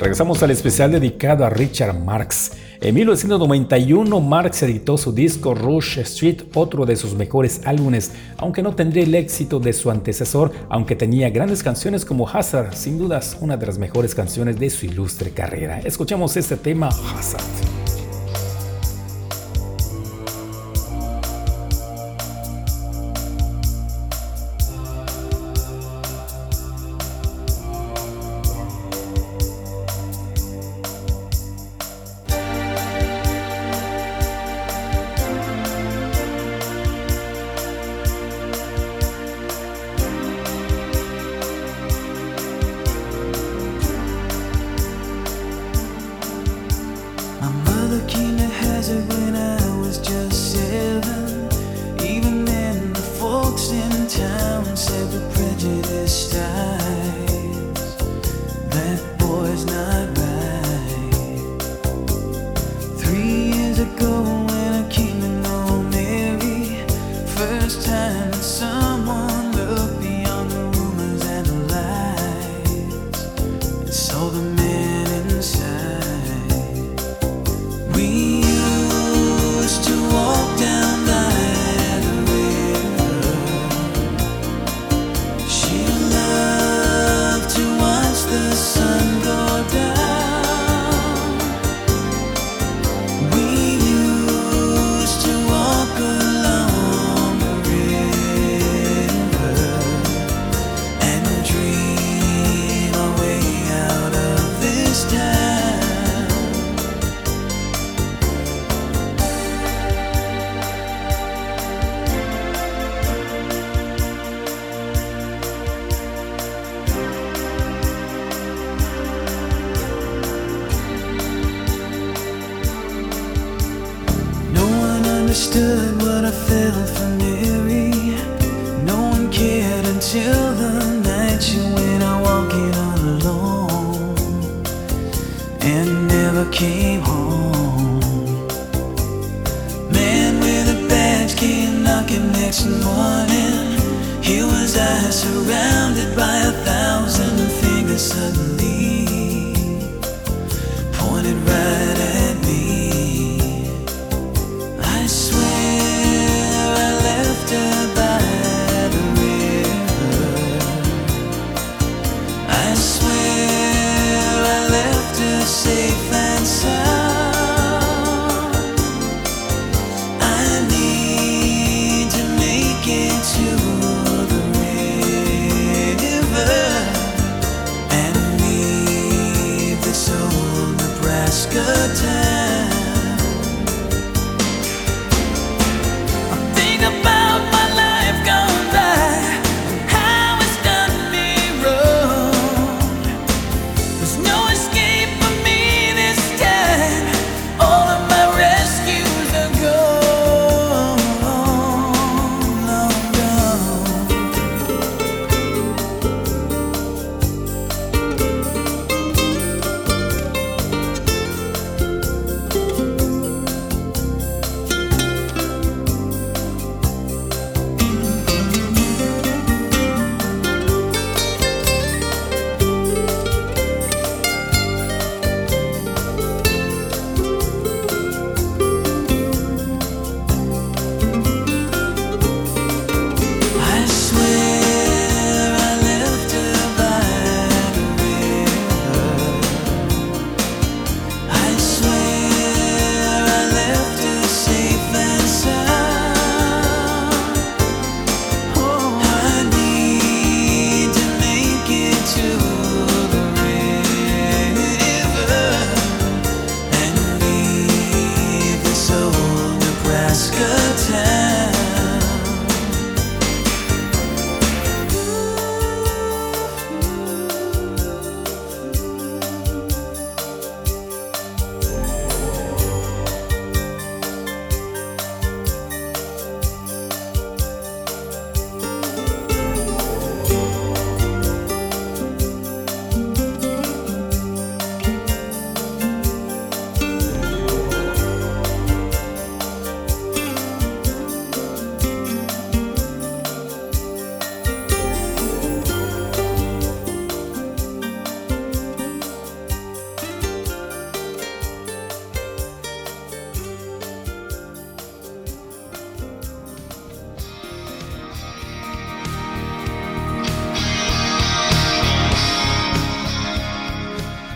Regresamos al especial dedicado a Richard Marx. En 1991, Marx editó su disco Rush Street, otro de sus mejores álbumes, aunque no tendría el éxito de su antecesor, aunque tenía grandes canciones como Hazard, sin dudas una de las mejores canciones de su ilustre carrera. Escuchamos este tema, Hazard. Understood what I felt for Mary. No one cared until the night she went out walking all alone and never came home. Man with a badge came knocking next morning. Here was I surrounded by 1,000 fingers suddenly pointed right at me. I swear I left her by the river. I swear I left her safe and sound. I need to make it to the river and leave this old Nebraska town.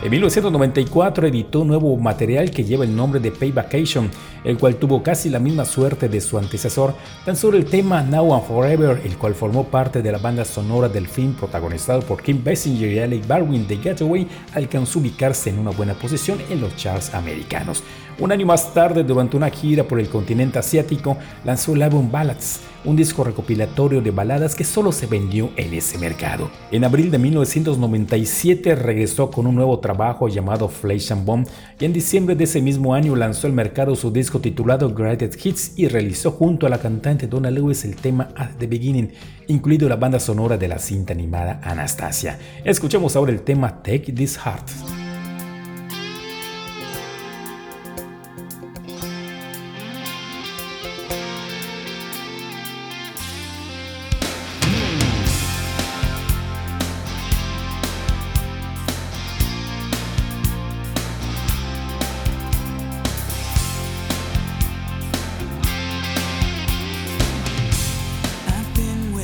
En 1994 editó un nuevo material que lleva el nombre de Pay Vacation, el cual tuvo casi la misma suerte de su antecesor. Tan solo el tema Now and Forever, el cual formó parte de la banda sonora del film protagonizado por Kim Basinger y Alec Baldwin de Getaway, alcanzó a ubicarse en una buena posición en los charts americanos. Un año más tarde, durante una gira por el continente asiático, lanzó el álbum Ballads, un disco recopilatorio de baladas que solo se vendió en ese mercado. En abril de 1997 regresó con un nuevo trabajo llamado Flesh and Bone y en diciembre de ese mismo año lanzó al mercado su disco titulado Greatest Hits y realizó junto a la cantante Donna Lewis el tema At the Beginning, incluido la banda sonora de la cinta animada Anastasia. Escuchemos ahora el tema Take This Heart.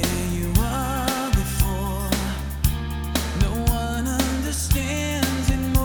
No one understands it more.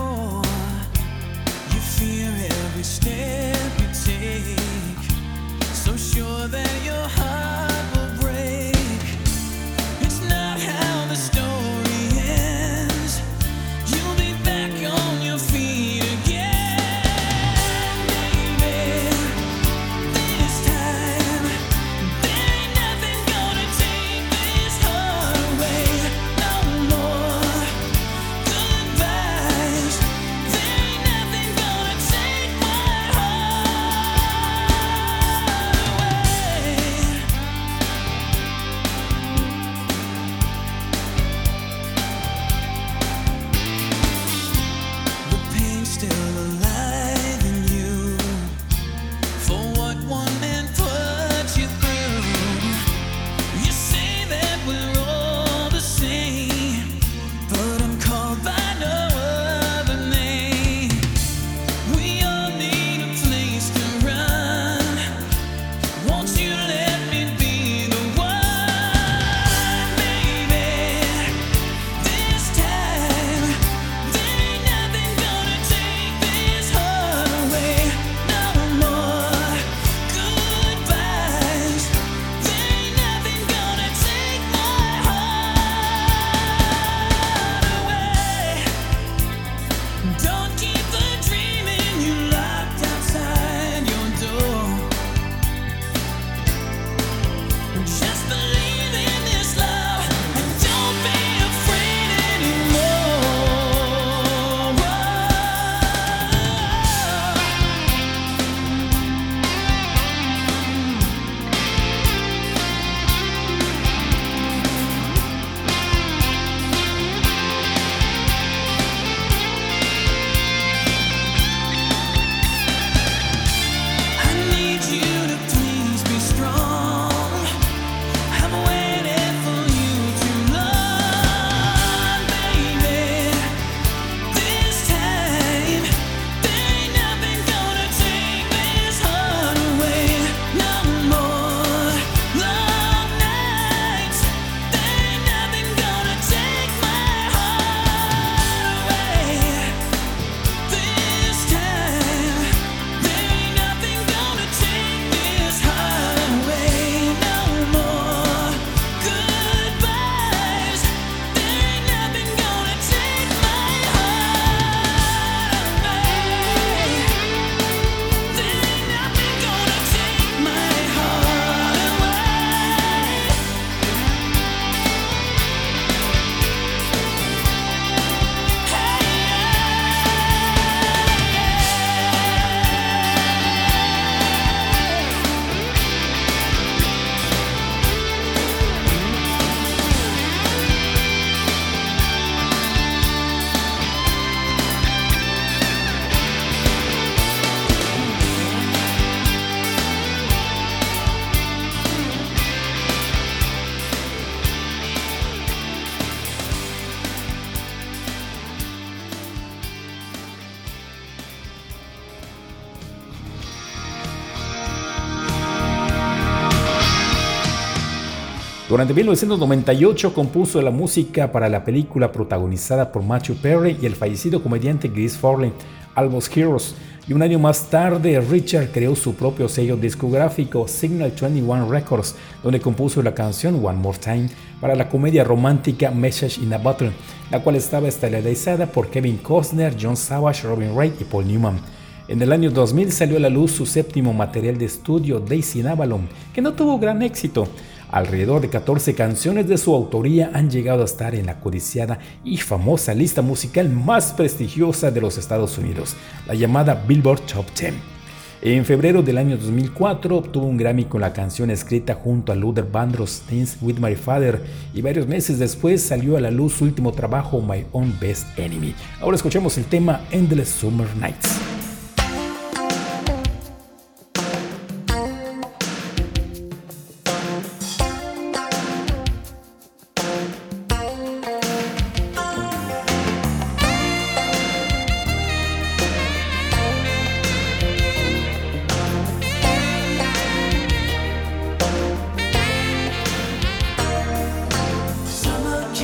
Durante 1998 compuso la música para la película protagonizada por Matthew Perry y el fallecido comediante Chris Farley, Almost Heroes, y un año más tarde Richard creó su propio sello discográfico Signal 21 Records, donde compuso la canción One More Time para la comedia romántica Message in a Bottle, la cual estaba estelarizada por Kevin Costner, John Savage, Robin Wright y Paul Newman. En el año 2000 salió a la luz su séptimo material de estudio, Daisy in Avalon, que no tuvo gran éxito. Alrededor de 14 canciones de su autoría han llegado a estar en la codiciada y famosa lista musical más prestigiosa de los Estados Unidos, la llamada Billboard Top 10. En febrero del año 2004 obtuvo un Grammy con la canción escrita junto a Luther Vandross, Dance with My Father, y varios meses después salió a la luz su último trabajo, My Own Best Enemy. Ahora escuchemos el tema Endless Summer Nights.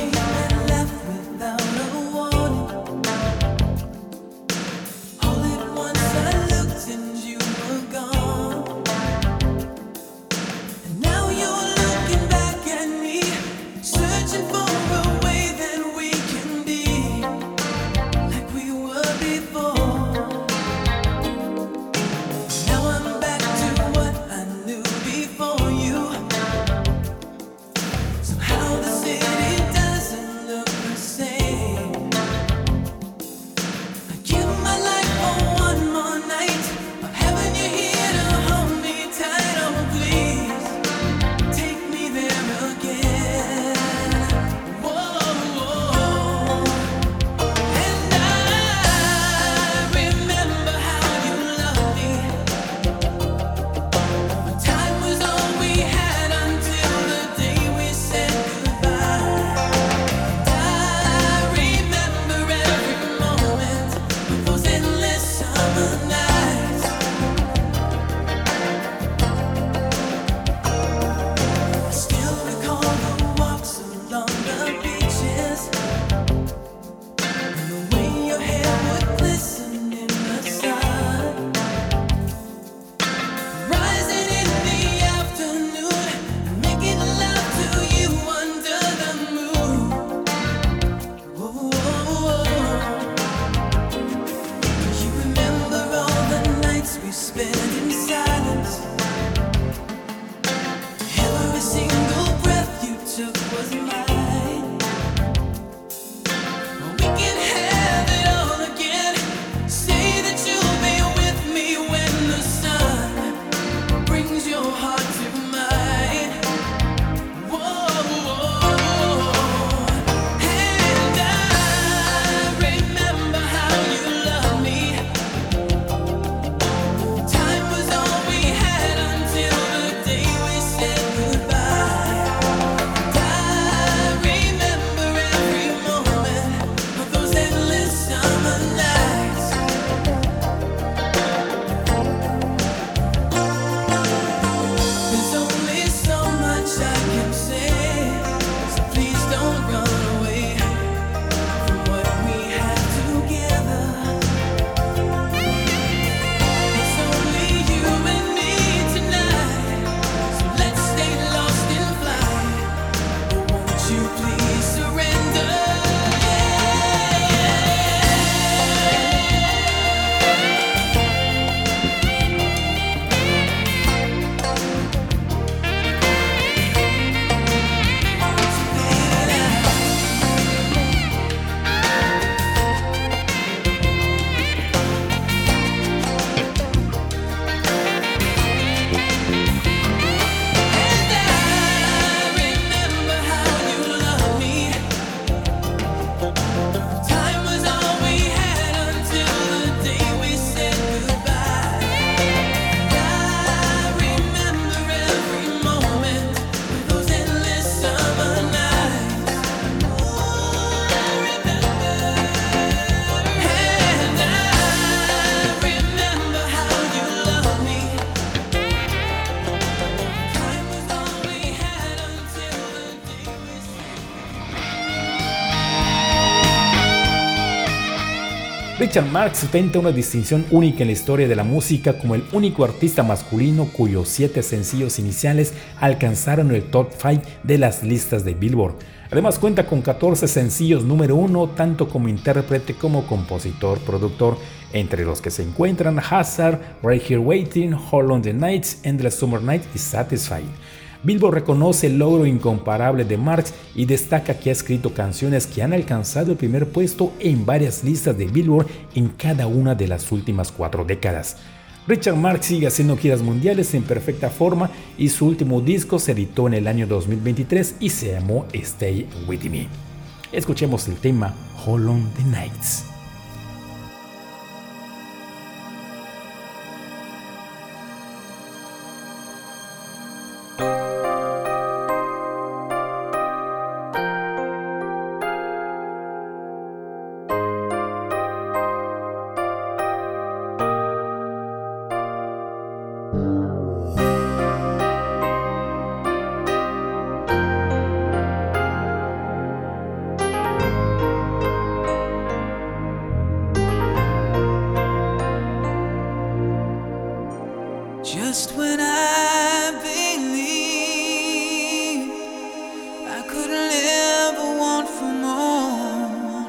Hold it Richard Marx ostenta una distinción única en la historia de la música como el único artista masculino cuyos 7 sencillos iniciales alcanzaron el top 5 de las listas de Billboard. Además cuenta con 14 sencillos número 1 tanto como intérprete como compositor, productor, entre los que se encuentran Hazard, Right Here Waiting, Hold on the Nights, Endless Summer Night y Satisfied. Billboard reconoce el logro incomparable de Marx y destaca que ha escrito canciones que han alcanzado el primer puesto en varias listas de Billboard en cada una de las últimas 4 décadas. Richard Marx sigue haciendo giras mundiales en perfecta forma y su último disco se editó en el año 2023 y se llamó Stay With Me. Escuchemos el tema Hold on the Nights. Just when I believed I couldn't ever want for more,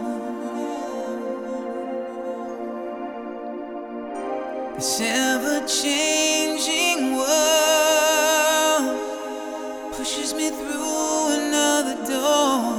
this ever-changing world pushes me through another door.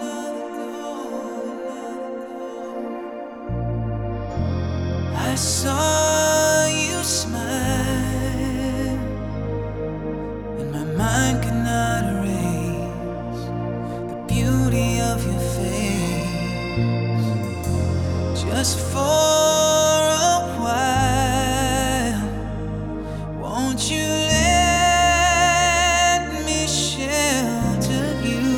I saw you smile, and my mind cannot erase the beauty of your face. Just for a while, won't you let me shelter you?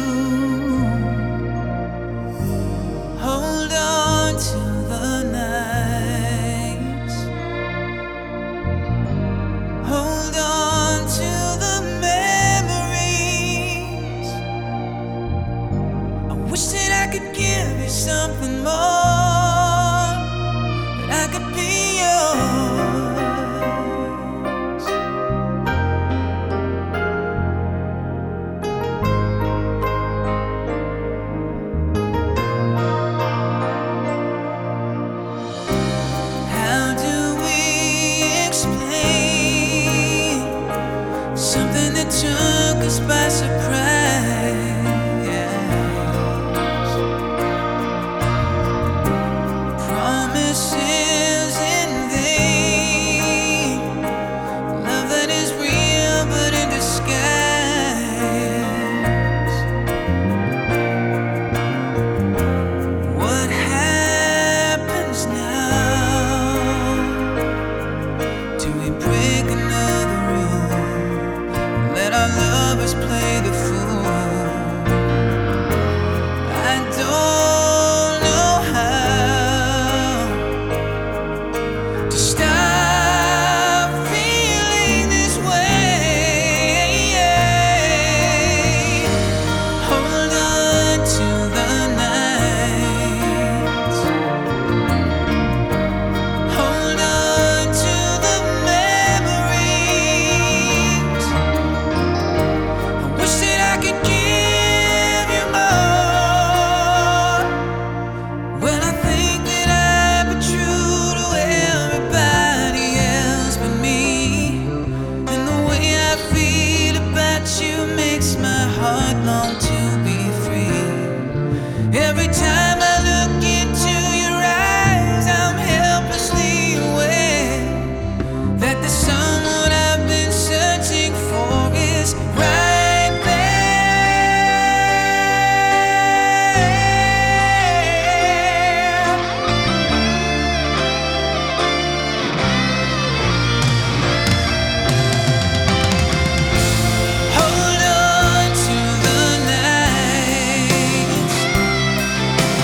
Hold on to the nights, hold on to the memories. I wish that I could give you something more, that I could be yours. How do we explain something that took us by surprise? Promises in vain, love that is real but in disguise. What happens now? Do we break another rule? Let our lovers play the fool? I don't know how to stop feeling this way. Hold on to the nights, hold on to the memories. I wish that I could give you more. Well, I think that I've been true to everybody else but me, and the way I feel about you makes my heart long to be free. Every time I look into your eyes, I'm helplessly aware that the someone I've been searching for is right there. Hold on to the nights,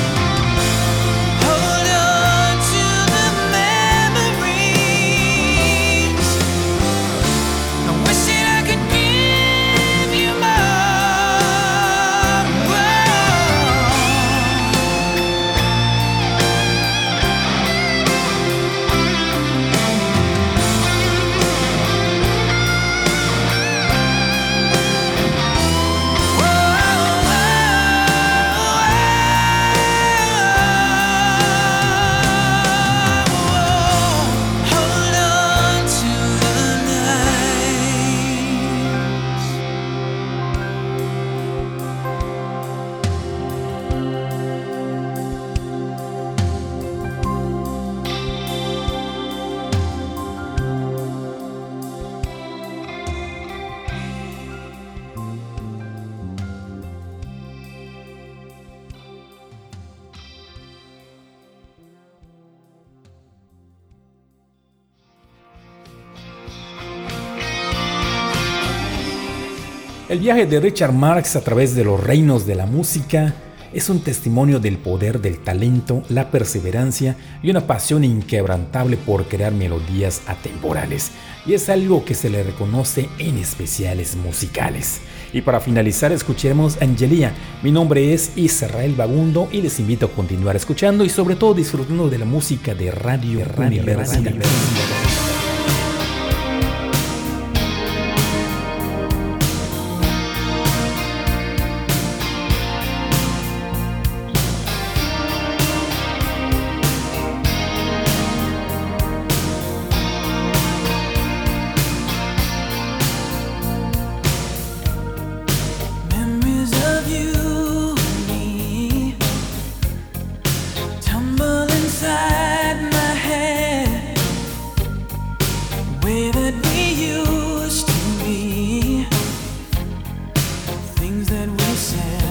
El viaje de Richard Marx a través de los reinos de la música es un testimonio del poder del talento, la perseverancia y una pasión inquebrantable por crear melodías atemporales. Y es algo que se le reconoce en especiales musicales. Y para finalizar, escuchemos Angelia. Mi nombre es Israel Bagundo y les invito a continuar escuchando y sobre todo disfrutando de la música de Radio Universidad. Things that we said